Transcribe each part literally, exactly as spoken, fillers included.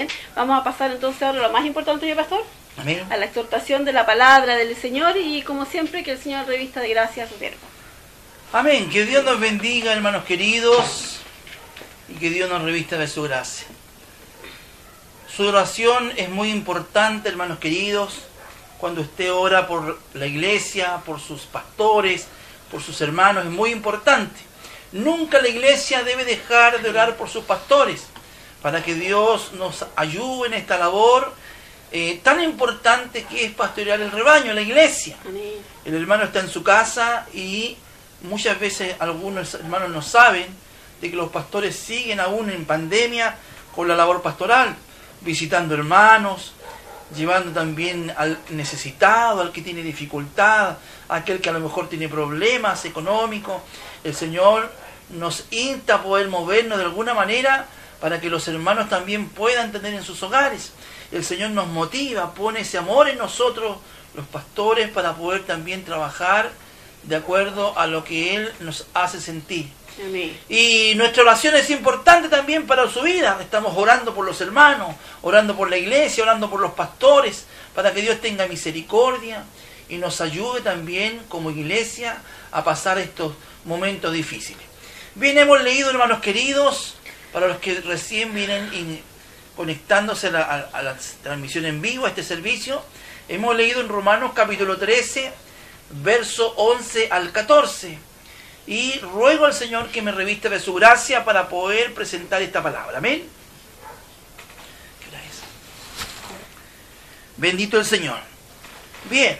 Vamos a pasar entonces ahora a lo más importante, ¿yo, pastor? Amén. A la exhortación de la palabra del Señor y como siempre que el Señor revista de gracia a su siervo. Amén. Que Dios nos bendiga, hermanos queridos, y que Dios nos revista de su gracia. Su oración es muy importante, hermanos queridos, cuando usted ora por la iglesia, por sus pastores, por sus hermanos, es muy importante. Nunca la iglesia debe dejar de orar por sus pastores, para que Dios nos ayude en esta labor eh, tan importante que es pastorear el rebaño, la iglesia. Amén. El hermano está en su casa y muchas veces algunos hermanos no saben de que los pastores siguen aún en pandemia con la labor pastoral, visitando hermanos, llevando también al necesitado, al que tiene dificultad, a aquel que a lo mejor tiene problemas económicos. El Señor nos insta a poder movernos de alguna manera para que los hermanos también puedan tener en sus hogares. El Señor nos motiva, pone ese amor en nosotros, los pastores, para poder también trabajar de acuerdo a lo que Él nos hace sentir. Amén. Y nuestra oración es importante también para su vida. Estamos orando por los hermanos, orando por la iglesia, orando por los pastores, para que Dios tenga misericordia y nos ayude también como iglesia a pasar estos momentos difíciles. Bien, hemos leído, hermanos queridos, para los que recién vienen in, conectándose a la, a, a la transmisión en vivo, a este servicio, hemos leído en Romanos capítulo trece, verso once al catorce. Y ruego al Señor que me revista de su gracia para poder presentar esta palabra. Amén. ¿Qué hora es? Bendito el Señor. Bien.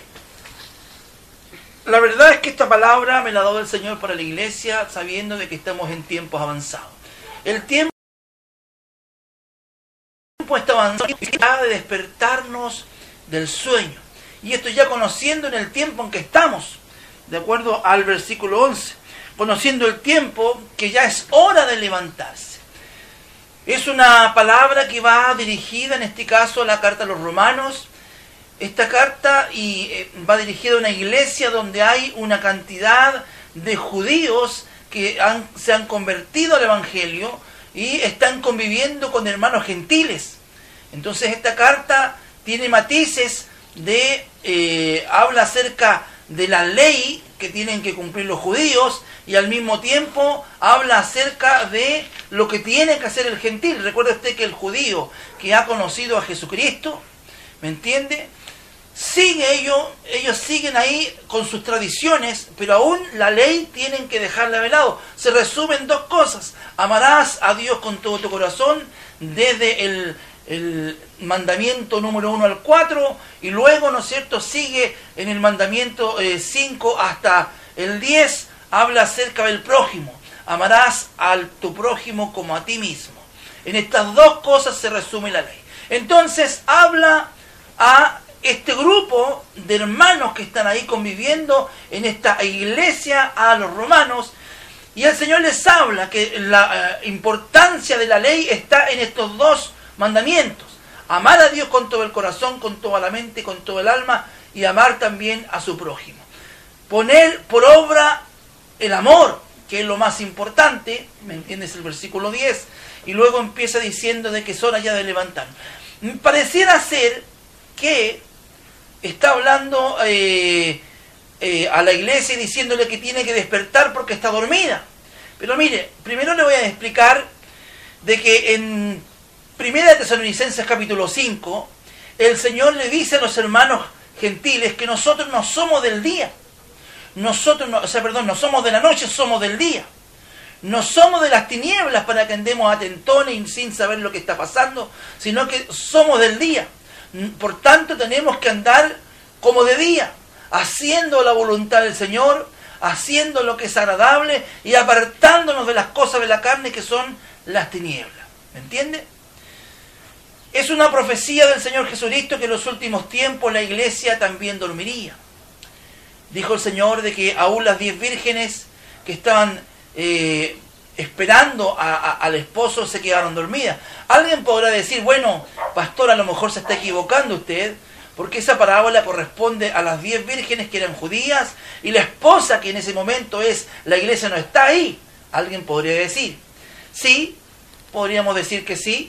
La verdad es que esta palabra me la ha dado el Señor para la iglesia, sabiendo de que estamos en tiempos avanzados. El tiempo está avanzado de despertarnos del sueño. Y esto ya conociendo en el tiempo en que estamos, de acuerdo al versículo once. Conociendo el tiempo que ya es hora de levantarse. Es una palabra que va dirigida en este caso a la carta a los romanos. Esta carta y, eh, va dirigida a una iglesia donde hay una cantidad de judíos que han, se han convertido al evangelio y están conviviendo con hermanos gentiles. Entonces esta carta tiene matices de, eh, habla acerca de la ley que tienen que cumplir los judíos y al mismo tiempo habla acerca de lo que tiene que hacer el gentil. Recuerda usted que el judío que ha conocido a Jesucristo, ¿me entiende? Sigue ellos, ellos siguen ahí con sus tradiciones, pero aún la ley tienen que dejarla de lado. Se resumen dos cosas: amarás a Dios con todo tu corazón, desde el el mandamiento número uno al cuatro, y luego, ¿no es cierto?, sigue en el mandamiento eh, cinco hasta el diez, habla acerca del prójimo. Amarás a tu prójimo como a ti mismo. En estas dos cosas se resume la ley. Entonces habla a este grupo de hermanos que están ahí conviviendo en esta iglesia, a los romanos, y el Señor les habla que la eh, importancia de la ley está en estos dos mandamientos: amar a Dios con todo el corazón, con toda la mente, con todo el alma, y amar también a su prójimo. Poner por obra el amor, que es lo más importante, ¿me entiendes? El versículo diez, y luego empieza diciendo de que es hora ya de levantar. Pareciera ser que está hablando eh, eh, a la iglesia y diciéndole que tiene que despertar porque está dormida. Pero mire, primero le voy a explicar de que en Primera de Tesalonicenses capítulo cinco, el Señor le dice a los hermanos gentiles que nosotros no somos del día. Nosotros, no, o sea, perdón, no somos de la noche, somos del día. No somos de las tinieblas para que andemos atentones y sin saber lo que está pasando, sino que somos del día. Por tanto, tenemos que andar como de día, haciendo la voluntad del Señor, haciendo lo que es agradable y apartándonos de las cosas de la carne que son las tinieblas. ¿Me entiende? Es una profecía del Señor Jesucristo que en los últimos tiempos la iglesia también dormiría. Dijo el Señor de que aún las diez vírgenes que estaban eh, esperando a, a, al esposo se quedaron dormidas. Alguien podrá decir, bueno, pastor, a lo mejor se está equivocando usted, porque esa parábola corresponde a las diez vírgenes que eran judías y la esposa que en ese momento es la iglesia no está ahí. Alguien podría decir, sí, podríamos decir que sí,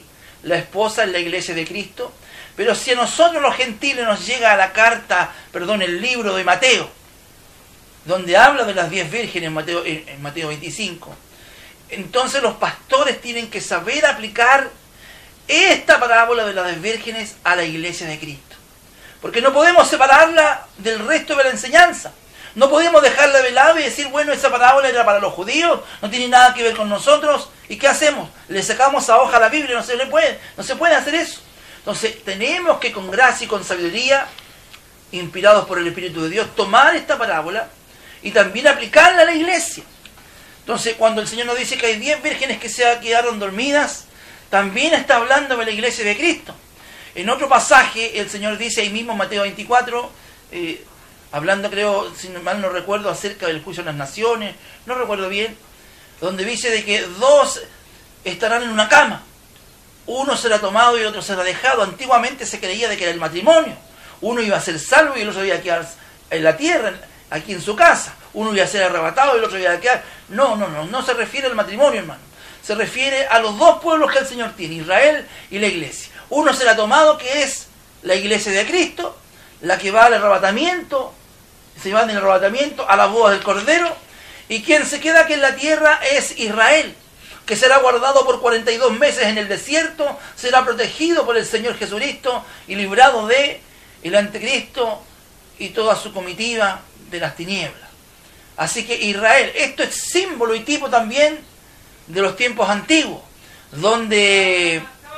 la esposa es la iglesia de Cristo. Pero si a nosotros los gentiles nos llega la carta, perdón, el libro de Mateo, donde habla de las diez vírgenes en Mateo, en Mateo veinticinco, entonces los pastores tienen que saber aplicar esta parábola de las diez vírgenes a la iglesia de Cristo. Porque no podemos separarla del resto de la enseñanza. No podemos dejarla de lado y decir, bueno, esa parábola era para los judíos, no tiene nada que ver con nosotros. ¿Y qué hacemos? Le sacamos a hoja a la Biblia, no se le puede, no se puede hacer eso. Entonces tenemos que con gracia y con sabiduría, inspirados por el Espíritu de Dios, tomar esta parábola y también aplicarla a la iglesia. Entonces cuando el Señor nos dice que hay diez vírgenes que se quedaron dormidas, también está hablando de la iglesia de Cristo. En otro pasaje el Señor dice ahí mismo en Mateo veinticuatro, eh, hablando creo, si mal no recuerdo, acerca del juicio de las naciones, no recuerdo bien, donde dice de que dos estarán en una cama. Uno será tomado y el otro será dejado. Antiguamente se creía de que era el matrimonio. Uno iba a ser salvo y el otro iba a quedar en la tierra, aquí en su casa. Uno iba a ser arrebatado y el otro iba a quedar... No, no, no, no se refiere al matrimonio, hermano. Se refiere a los dos pueblos que el Señor tiene, Israel y la iglesia. Uno será tomado, que es la iglesia de Cristo, la que va al arrebatamiento, se va en el arrebatamiento a la boda del Cordero, y quien se queda aquí en la tierra es Israel, que será guardado por cuarenta y dos meses en el desierto, será protegido por el Señor Jesucristo y librado de el anticristo y toda su comitiva de las tinieblas. Así que Israel, esto es símbolo y tipo también de los tiempos antiguos, donde,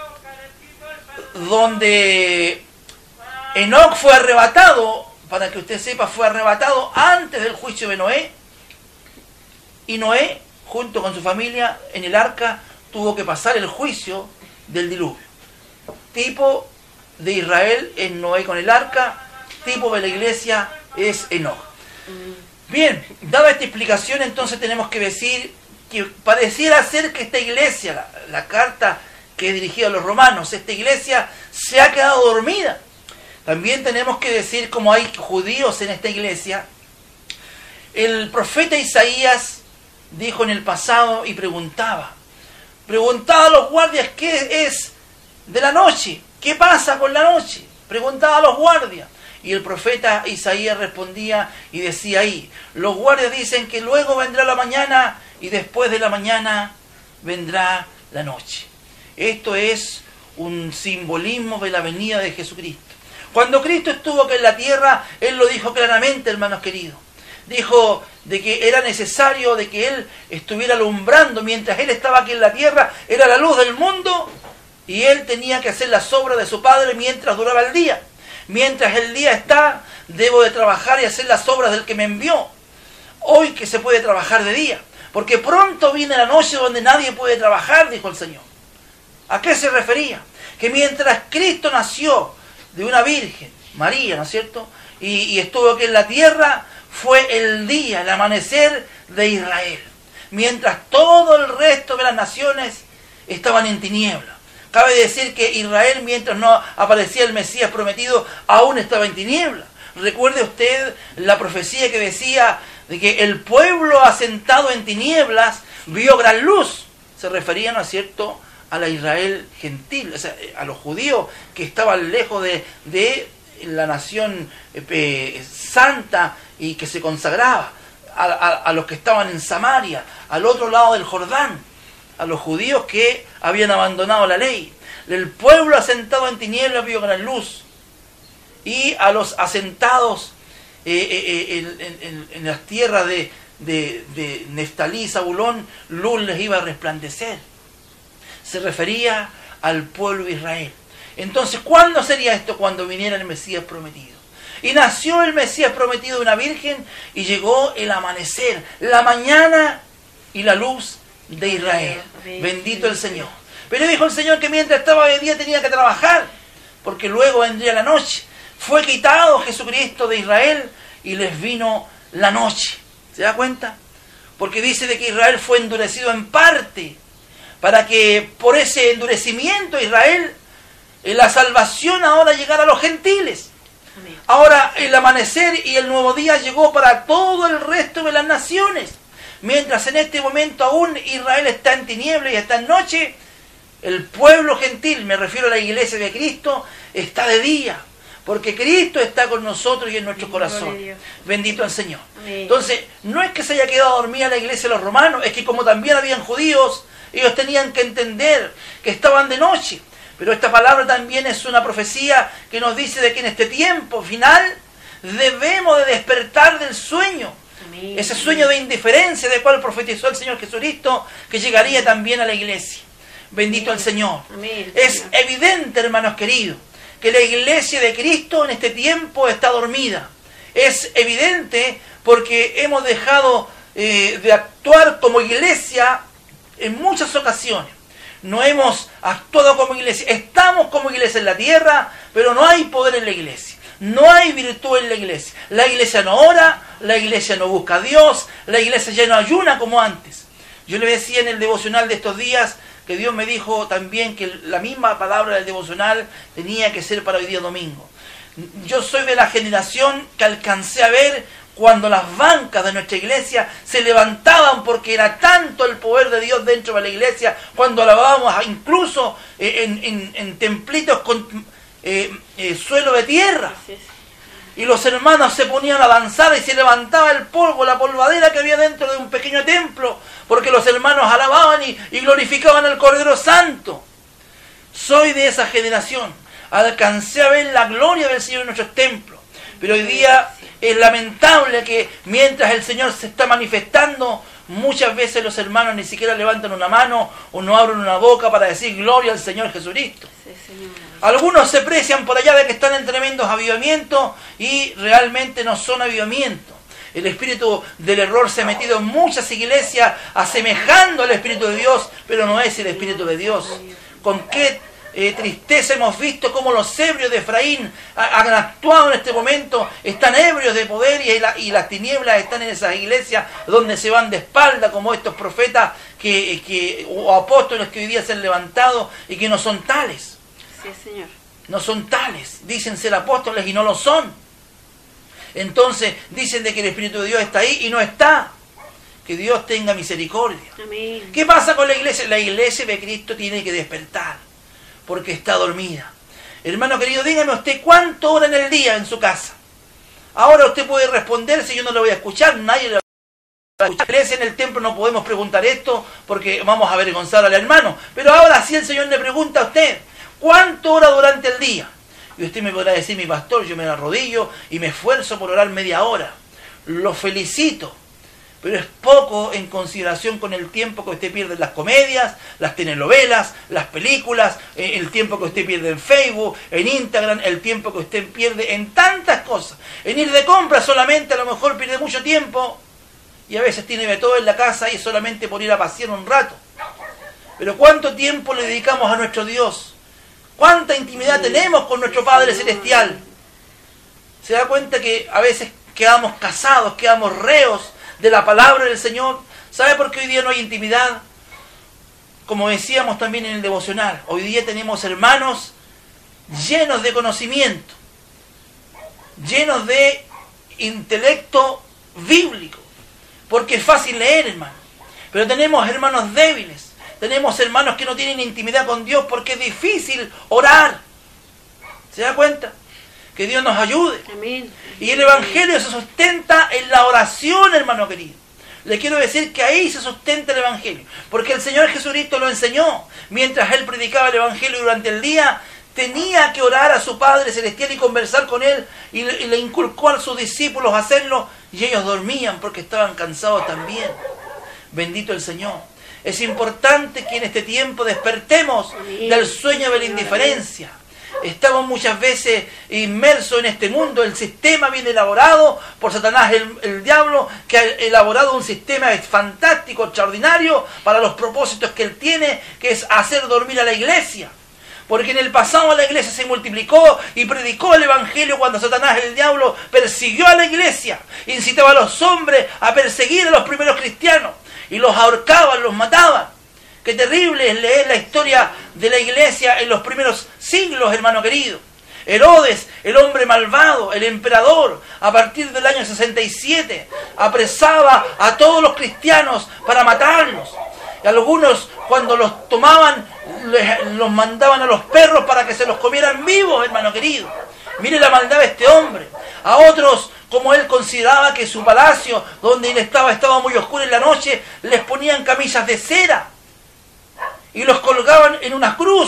donde Enoc fue arrebatado, para que usted sepa, fue arrebatado antes del juicio de Noé, y Noé, junto con su familia, en el arca, tuvo que pasar el juicio del diluvio. Tipo de Israel es Noé con el arca, tipo de la iglesia es Enoc. Bien, dada esta explicación, entonces tenemos que decir que pareciera ser que esta iglesia, la, la carta que es dirigida a los romanos, esta iglesia se ha quedado dormida. También tenemos que decir, como hay judíos en esta iglesia, el profeta Isaías dijo en el pasado y preguntaba, preguntaba a los guardias qué es de la noche, qué pasa con la noche, preguntaba a los guardias. Y el profeta Isaías respondía y decía ahí, los guardias dicen que luego vendrá la mañana y después de la mañana vendrá la noche. Esto es un simbolismo de la venida de Jesucristo. Cuando Cristo estuvo aquí en la tierra, Él lo dijo claramente, hermanos queridos. Dijo de que era necesario de que Él estuviera alumbrando mientras Él estaba aquí en la tierra, era la luz del mundo, y Él tenía que hacer las obras de su Padre mientras duraba el día. Mientras el día está, debo de trabajar y hacer las obras del que me envió. Hoy que se puede trabajar de día, porque pronto viene la noche donde nadie puede trabajar, dijo el Señor. ¿A qué se refería? Que mientras Cristo nació de una virgen, María, ¿no es cierto?, y, y estuvo aquí en la tierra, fue el día, el amanecer de Israel, mientras todo el resto de las naciones estaban en tinieblas. Cabe decir que Israel, mientras no aparecía el Mesías prometido, aún estaba en tinieblas. Recuerde usted la profecía que decía de que el pueblo asentado en tinieblas vio gran luz. Se refería, ¿no es cierto?, a la Israel gentil, o sea, a los judíos que estaban lejos de, de la nación eh, santa y que se consagraba, a, a, a los que estaban en Samaria, al otro lado del Jordán, a los judíos que habían abandonado la ley. El pueblo asentado en tinieblas vio gran luz, y a los asentados eh, eh, en, en, en las tierras de, de, de Neftalí y Zabulón, luz les iba a resplandecer. Se refería al pueblo de Israel. Entonces, ¿cuándo sería esto? Cuando viniera el Mesías prometido. Y nació el Mesías prometido de una virgen, y llegó el amanecer, la mañana y la luz de Israel. Bendito el Señor. Pero dijo el Señor que mientras estaba de día tenía que trabajar, porque luego vendría la noche. Fue quitado Jesucristo de Israel y les vino la noche. ¿Se da cuenta? Porque dice de que Israel fue endurecido en parte, para que por ese endurecimiento Israel, la salvación ahora llegara a los gentiles. Amén. Ahora el amanecer y el nuevo día llegó para todo el resto de las naciones. Mientras en este momento aún Israel está en tinieblas y está en noche, El pueblo gentil, me refiero a la iglesia de Cristo, está de día. Porque Cristo está con nosotros y en nuestro corazón. Bendito el Señor. Amén. Entonces, no es que se haya quedado dormida la iglesia de los romanos, es que como también habían judíos, ellos tenían que entender que estaban de noche. Pero esta palabra también es una profecía que nos dice de que en este tiempo final debemos de despertar del sueño. Amén. Ese sueño de indiferencia del cual profetizó el Señor Jesucristo, que llegaría también a la iglesia. Bendito Amén. El Señor. Amén. Es evidente, hermanos queridos, que la iglesia de Cristo en este tiempo está dormida. Es evidente porque hemos dejado eh, de actuar como iglesia en muchas ocasiones. No hemos actuado como iglesia. Estamos como iglesia en la tierra, pero no hay poder en la iglesia. No hay virtud en la iglesia. La iglesia no ora, la iglesia no busca a Dios, la iglesia ya no ayuna como antes. Yo le decía en el devocional de estos días que Dios me dijo también que la misma palabra del devocional tenía que ser para hoy día domingo. Yo soy de la generación que alcancé a ver cuando las bancas de nuestra iglesia se levantaban porque era tanto el poder de Dios dentro de la iglesia, cuando alabábamos incluso en, en, en templitos con eh, eh, suelo de tierra. Y los hermanos se ponían a danzar y se levantaba el polvo, la polvadera que había dentro de un pequeño templo, porque los hermanos alababan y, y glorificaban al Cordero Santo. Soy de esa generación. Alcancé a ver la gloria del Señor en nuestros templos. Pero hoy día es lamentable que mientras el Señor se está manifestando, muchas veces los hermanos ni siquiera levantan una mano o no abren una boca para decir gloria al Señor Jesucristo. Sí, Señor. Algunos se precian por allá de que están en tremendos avivamientos y realmente no son avivamientos. El espíritu del error se ha metido en muchas iglesias asemejando al Espíritu de Dios, pero no es el Espíritu de Dios. Con qué eh, tristeza hemos visto cómo los ebrios de Efraín ha, han actuado en este momento, están ebrios de poder y, la, y las tinieblas están en esas iglesias donde se van de espalda como estos profetas que, que, o apóstoles que hoy día se han levantado y que no son tales. Sí, Señor. No son tales, dicen ser apóstoles y no lo son. Entonces dicen de que el Espíritu de Dios está ahí y no está. Que Dios tenga misericordia. Amén. ¿Qué pasa con la iglesia? La iglesia de Cristo tiene que despertar porque está dormida. Hermano querido, dígame usted cuánto ora en el día en su casa. Ahora usted puede responder, si yo no lo voy a escuchar, nadie lo va a escuchar. En la iglesia, en el templo no podemos preguntar esto porque vamos a avergonzar al hermano. Pero ahora sí el Señor le pregunta a usted, ¿cuánto ora durante el día? Y usted me podrá decir, mi pastor, yo me arrodillo y me esfuerzo por orar media hora. Lo felicito, pero es poco en consideración con el tiempo que usted pierde en las comedias, las telenovelas, las películas, el tiempo que usted pierde en Facebook, en Instagram, el tiempo que usted pierde en tantas cosas. En ir de compra solamente a lo mejor pierde mucho tiempo y a veces tiene de todo en la casa y solamente por ir a pasear un rato. Pero ¿cuánto tiempo le dedicamos a nuestro Dios? ¿Cuánta intimidad tenemos con nuestro Padre Celestial? ¿Se da cuenta que a veces quedamos casados, quedamos reos de la palabra del Señor? ¿Sabe por qué hoy día no hay intimidad? Como decíamos también en el devocional, hoy día tenemos hermanos llenos de conocimiento, llenos de intelecto bíblico, porque es fácil leer, hermano. Pero tenemos hermanos débiles. Tenemos hermanos que no tienen intimidad con Dios porque es difícil orar. ¿Se da cuenta? Que Dios nos ayude. Amén. Y el Evangelio se sustenta en la oración, hermano querido. Le quiero decir que ahí se sustenta el Evangelio. Porque el Señor Jesucristo lo enseñó. Mientras Él predicaba el Evangelio durante el día, tenía que orar a su Padre Celestial y conversar con Él. Y le, y le inculcó a sus discípulos a hacerlo. Y ellos dormían porque estaban cansados también. Bendito el Señor. Es importante que en este tiempo despertemos del sueño de la indiferencia. Estamos muchas veces inmersos en este mundo. El sistema bien elaborado por Satanás, el, el diablo, que ha elaborado un sistema fantástico, extraordinario, para los propósitos que él tiene, que es hacer dormir a la iglesia. Porque en el pasado la iglesia se multiplicó y predicó el Evangelio cuando Satanás, el diablo, persiguió a la iglesia. Incitaba a los hombres a perseguir a los primeros cristianos. Y los ahorcaban, los mataban. Qué terrible es leer la historia de la iglesia en los primeros siglos, hermano querido. Herodes, el hombre malvado, el emperador, a partir del año sesenta y siete, apresaba a todos los cristianos para matarlos. Y algunos, cuando los tomaban, les, los mandaban a los perros para que se los comieran vivos, hermano querido. Mire la maldad de este hombre. A otros, como él consideraba que su palacio, donde él estaba, estaba muy oscuro en la noche, les ponían camisas de cera y los colgaban en una cruz,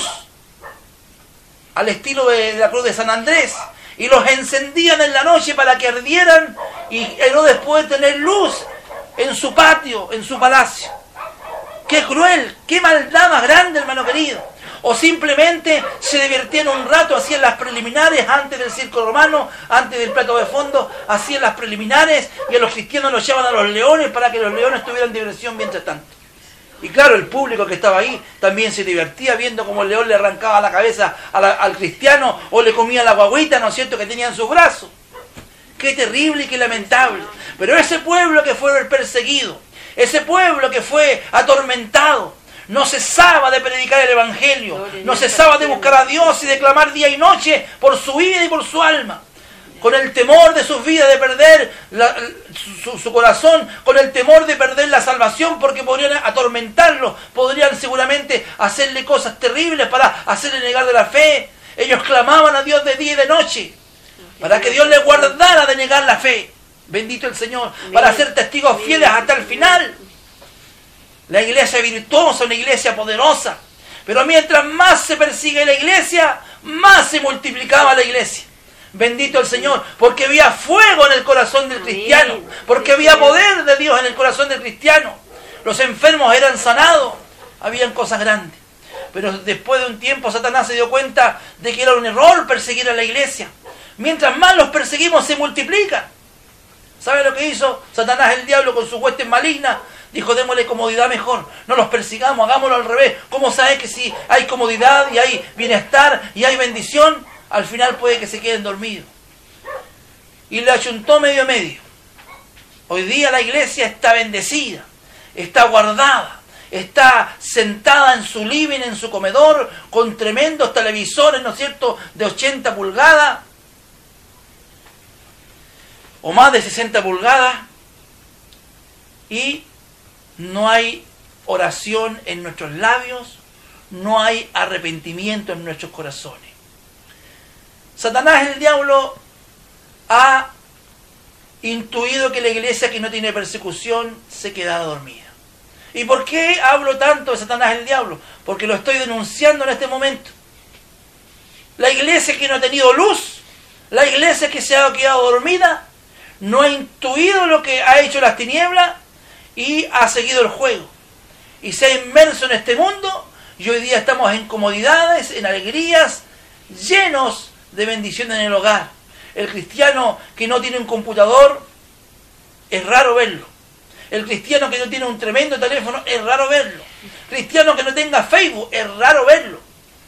al estilo de la cruz de San Andrés, y los encendían en la noche para que ardieran y Herodes puede tener luz en su patio, en su palacio. ¡Qué cruel! ¡Qué maldad más grande, hermano querido! O simplemente se divertían un rato, hacían las preliminares antes del circo romano, antes del plato de fondo, hacían las preliminares y a los cristianos los llevaban a los leones para que los leones tuvieran diversión mientras tanto. Y claro, el público que estaba ahí también se divertía viendo cómo el león le arrancaba la cabeza a la, al cristiano o le comía la guagüita, ¿no es cierto?, que tenía en sus brazos. ¡Qué terrible y qué lamentable! Pero ese pueblo que fue perseguido, ese pueblo que fue atormentado, no cesaba de predicar el Evangelio, no cesaba de buscar a Dios y de clamar día y noche por su vida y por su alma, con el temor de sus vidas de perder la, su, su corazón, con el temor de perder la salvación, porque podrían atormentarlo, podrían seguramente hacerle cosas terribles para hacerle negar de la fe. Ellos clamaban a Dios de día y de noche, para que Dios les guardara de negar la fe. Bendito el Señor, para ser testigos fieles hasta el final. La iglesia virtuosa, una iglesia poderosa. Pero mientras más se persigue la iglesia, más se multiplicaba la iglesia. Bendito el Señor, porque había fuego en el corazón del cristiano, porque había poder de Dios en el corazón del cristiano. Los enfermos eran sanados, habían cosas grandes. Pero después de un tiempo Satanás se dio cuenta de que era un error perseguir a la iglesia. Mientras más los perseguimos, se multiplican. ¿Sabe lo que hizo Satanás, el diablo, con sus huestes malignas? Dijo, démosle comodidad mejor, no los persigamos, hagámoslo al revés. ¿Cómo sabes que si hay comodidad y hay bienestar y hay bendición, al final puede que se queden dormidos? Y le achuntó medio a medio. Hoy día la iglesia está bendecida, está guardada, está sentada en su living, en su comedor, con tremendos televisores, ¿no es cierto?, de ochenta pulgadas, o más de sesenta pulgadas, y no hay oración en nuestros labios, no hay arrepentimiento en nuestros corazones. Satanás, el diablo, ha intuido que la iglesia que no tiene persecución se queda dormida. ¿Y por qué hablo tanto de Satanás, el diablo? Porque lo estoy denunciando en este momento. La iglesia que no ha tenido luz, la iglesia que se ha quedado dormida, no ha intuido lo que ha hecho las tinieblas y ha seguido el juego. Y se ha inmerso en este mundo y hoy día estamos en comodidades, en alegrías, llenos de bendiciones en el hogar. El cristiano que no tiene un computador, es raro verlo. El cristiano que no tiene un tremendo teléfono, es raro verlo. Cristiano que no tenga Facebook, es raro verlo.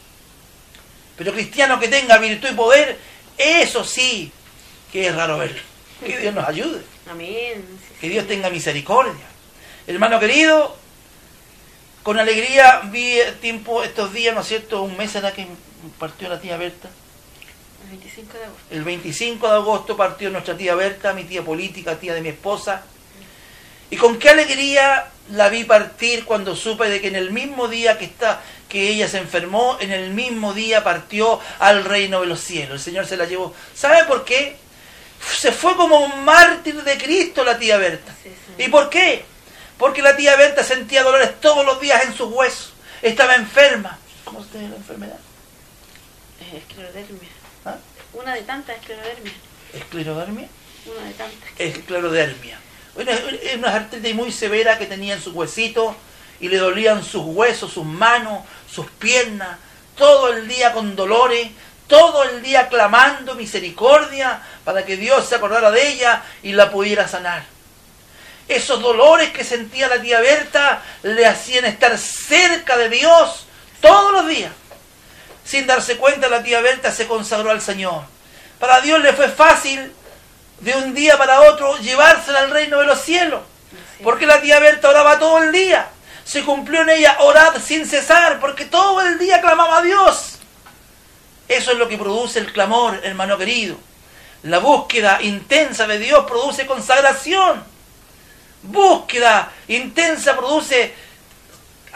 Pero cristiano que tenga virtud y poder, eso sí que es raro verlo. Que Dios nos ayude. Amén. Que Dios tenga misericordia. Hermano querido, con alegría vi tiempo estos días, ¿no es cierto?, un mes era que partió la tía Berta. El veinticinco de agosto. El veinticinco de agosto partió nuestra tía Berta, mi tía política, tía de mi esposa. Y con qué alegría la vi partir cuando supe de que en el mismo día que, está, que ella se enfermó, en el mismo día partió al reino de los cielos. El Señor se la llevó. ¿Sabe por qué? Se fue como un mártir de Cristo la tía Berta. Sí, sí. ¿Y por qué? Porque la tía Berta sentía dolores todos los días en sus huesos. Estaba enferma. ¿Cómo se llama la enfermedad? Esclerodermia. ¿Ah? Una de tantas esclerodermia. ¿Esclerodermia? Una de tantas. Esclerodermia. Es una artritis muy severa que tenía en sus huesitos y le dolían sus huesos, sus manos, sus piernas, todo el día con dolores, todo el día clamando misericordia para que Dios se acordara de ella y la pudiera sanar. Esos dolores que sentía la tía Berta le hacían estar cerca de Dios todos los días. Sin darse cuenta, la tía Berta se consagró al Señor. Para Dios le fue fácil de un día para otro llevársela al reino de los cielos. Porque la tía Berta oraba todo el día. Se cumplió en ella orar sin cesar, porque todo el día clamaba a Dios. Eso es lo que produce el clamor, hermano querido. La búsqueda intensa de Dios produce consagración. Búsqueda intensa produce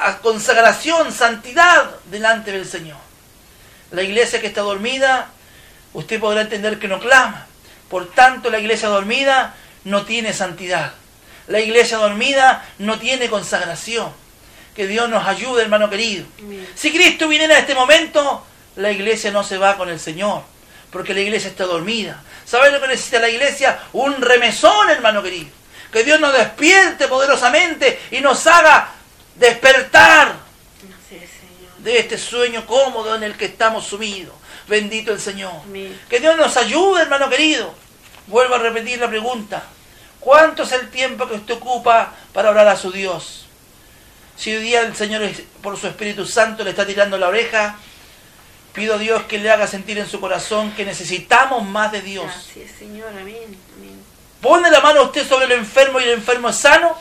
consagración, santidad delante del Señor. La iglesia que está dormida, usted podrá entender que no clama. Por tanto, la iglesia dormida no tiene santidad. La iglesia dormida no tiene consagración. Que Dios nos ayude, hermano querido. Amén. Si Cristo viniera a este momento, la iglesia no se va con el Señor, porque la iglesia está dormida. ¿Sabe lo que necesita la iglesia? Un remesón, hermano querido. Que Dios nos despierte poderosamente y nos haga despertar sí, de este sueño cómodo en el que estamos sumidos. Bendito el Señor. Amén. Que Dios nos ayude, hermano querido. Vuelvo a repetir la pregunta. ¿Cuánto es el tiempo que usted ocupa para orar a su Dios? Si hoy día el Señor, por su Espíritu Santo, le está tirando la oreja, pido a Dios que le haga sentir en su corazón que necesitamos más de Dios. Así es, Señor. Amén. Amén. ¿Pone la mano usted sobre el enfermo y el enfermo es sano?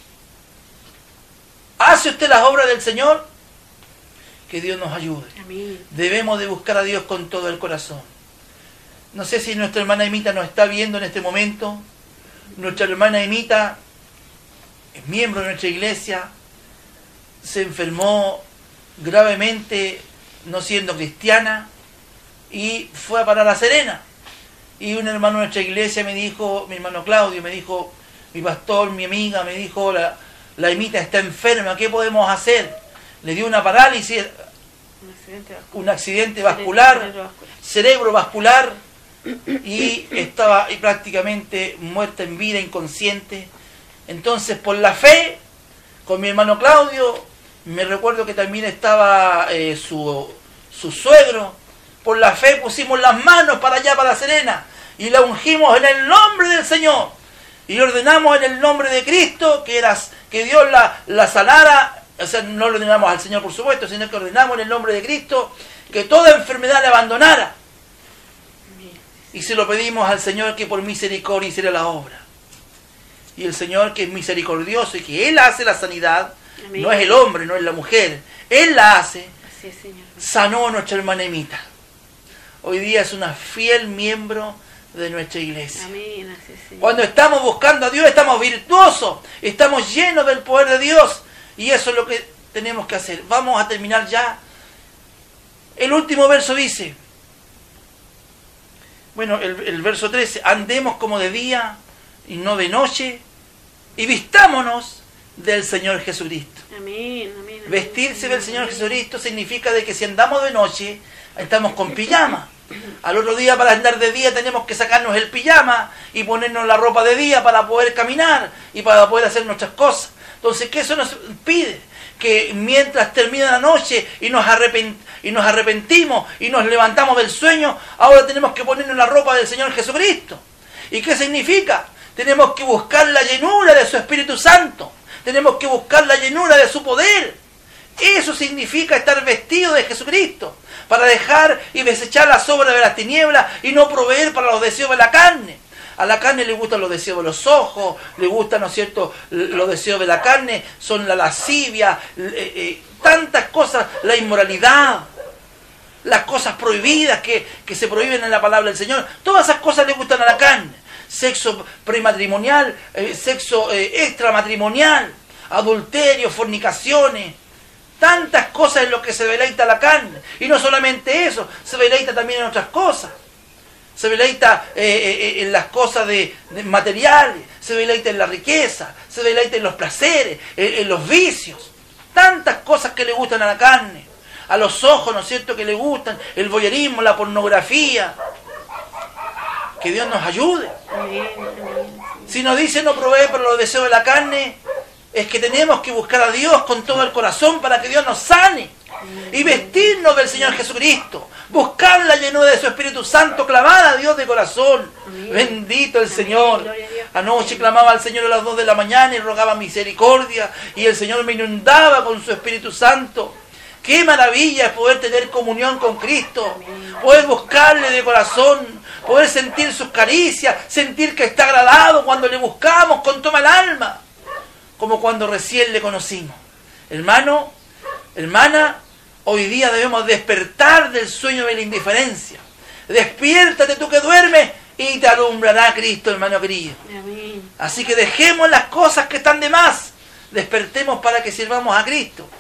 ¿Hace usted las obras del Señor? Que Dios nos ayude. Amén. Debemos de buscar a Dios con todo el corazón. No sé si nuestra hermana Emita nos está viendo en este momento. Nuestra hermana Emita es miembro de nuestra iglesia. Se enfermó gravemente, no siendo cristiana, y fue a parar a Serena. Y un hermano de nuestra iglesia me dijo, mi hermano Claudio, me dijo, mi pastor, mi amiga, me dijo, la, la Emita está enferma, ¿qué podemos hacer? Le dio una parálisis, un accidente vascular, un accidente vascular cerebro vascular, y estaba prácticamente muerta en vida, inconsciente. Entonces, por la fe, con mi hermano Claudio, me recuerdo que también estaba eh, su, su suegro, por la fe pusimos las manos para allá, para Serena, y la ungimos en el nombre del Señor, y ordenamos en el nombre de Cristo que, eras, que Dios la, la sanara. O sea, no lo ordenamos al Señor, por supuesto, sino que ordenamos en el nombre de Cristo que toda enfermedad le abandonara. Y se lo pedimos al Señor que por misericordia hiciera la obra. Y el Señor, que es misericordioso y que Él hace la sanidad, amén, no es el hombre, no es la mujer, Él la hace. Así es, Señor. Sanó a nuestra hermana Emita. Hoy día es una fiel miembro de nuestra iglesia. Amén. Así es, Señor. Cuando estamos buscando a Dios, estamos virtuosos, estamos llenos del poder de Dios. Y eso es lo que tenemos que hacer. Vamos a terminar ya. El último verso dice, bueno, el, el verso trece, andemos como de día y no de noche, y vistámonos del Señor Jesucristo. Amén, amén, amén. Vestirse del Señor Jesucristo significa de que si andamos de noche, estamos con pijama. Al otro día, para andar de día, tenemos que sacarnos el pijama y ponernos la ropa de día para poder caminar y para poder hacer nuestras cosas. Entonces, ¿qué eso nos pide? Que mientras termina la noche y nos, arrepent y nos arrepentimos y nos levantamos del sueño, ahora tenemos que ponernos la ropa del Señor Jesucristo. ¿Y qué significa? Tenemos que buscar la llenura de su Espíritu Santo. Tenemos que buscar la llenura de su poder. Eso significa estar vestido de Jesucristo, para dejar y desechar las obras de las tinieblas y no proveer para los deseos de la carne. A la carne le gustan los deseos de los ojos, le gustan, ¿no es cierto?, los deseos de la carne, son la lascivia, eh, eh, tantas cosas, la inmoralidad, las cosas prohibidas que, que se prohíben en la palabra del Señor. Todas esas cosas le gustan a la carne. Sexo prematrimonial, eh, sexo eh, extramatrimonial, adulterio, fornicaciones, tantas cosas en lo que se deleita la carne. Y no solamente eso, se deleita también en otras cosas. Se deleita eh, eh, en las cosas de, de materiales, se deleita en la riqueza, se deleita en los placeres, en, en los vicios. Tantas cosas que le gustan a la carne, a los ojos, ¿no es cierto?, que le gustan, el voyerismo, la pornografía. Que Dios nos ayude. Si nos dice no provee para los deseos de la carne, es que tenemos que buscar a Dios con todo el corazón para que Dios nos sane. Y vestirnos del Señor Jesucristo. Buscar la llenura de su Espíritu Santo. Clamar a Dios de corazón. Amén. Bendito el Amén. Señor. Anoche clamaba al Señor a las dos de la mañana y rogaba misericordia. Y el Señor me inundaba con su Espíritu Santo. Qué maravilla es poder tener comunión con Cristo. Amén. Poder buscarle de corazón. Poder sentir sus caricias. Sentir que está agradado cuando le buscamos con toda el alma. Como cuando recién le conocimos. Hermano, hermana, hoy día debemos despertar del sueño de la indiferencia. Despiértate tú que duermes y te alumbrará Cristo, hermano querido. Amén. Así que dejemos las cosas que están de más. Despertemos para que sirvamos a Cristo.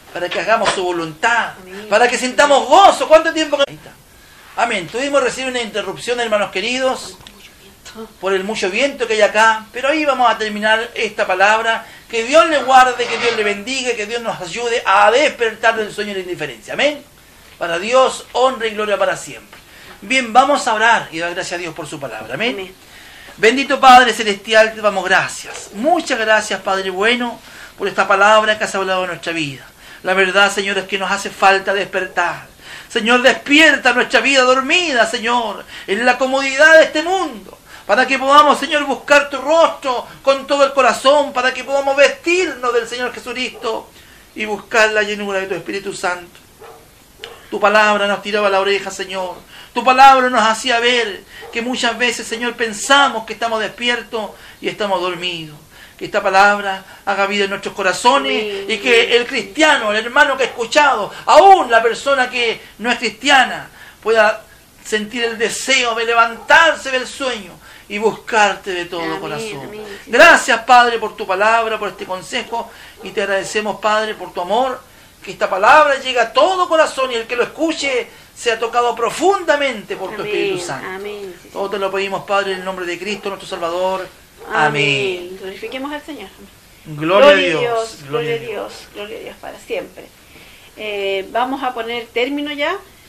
para que hagamos su voluntad, Amén. para que sintamos gozo. ¿Cuánto tiempo? Amén. Tuvimos recibir una interrupción, hermanos queridos, por el mucho viento que hay acá, pero ahí vamos a terminar esta palabra. Que Dios le guarde, que Dios le bendiga, que Dios nos ayude a despertar del sueño y la indiferencia. Amén. Para Dios, honra y gloria para siempre. Bien, vamos a orar y dar gracias a Dios por su palabra. Amén. Amén. Bendito Padre Celestial, te damos gracias. Muchas gracias, Padre bueno, por esta palabra que has hablado en nuestra vida. La verdad, Señor, es que nos hace falta despertar. Señor, despierta nuestra vida dormida, Señor, en la comodidad de este mundo, para que podamos, Señor, buscar tu rostro con todo el corazón, para que podamos vestirnos del Señor Jesucristo y buscar la llenura de tu Espíritu Santo. Tu palabra nos tiraba la oreja, Señor. Tu palabra nos hacía ver que muchas veces, Señor, pensamos que estamos despiertos y estamos dormidos. Que esta palabra haga vida en nuestros corazones Amén. Y que el cristiano, el hermano que ha escuchado, aún la persona que no es cristiana, pueda sentir el deseo de levantarse del sueño y buscarte de todo Amén, corazón. amén, sí. Gracias, Padre, por tu palabra, por este consejo, y te agradecemos, Padre, por tu amor, que esta palabra llegue a todo corazón y el que lo escuche sea tocado profundamente por tu Amén, Espíritu Santo. amén, sí, Todo te lo pedimos, Padre, en el nombre de Cristo, nuestro Salvador. Amén. Amén. Glorifiquemos al Señor. Gloria, a Dios. Gloria a Dios. Gloria a Dios para siempre. Eh, vamos a poner término ya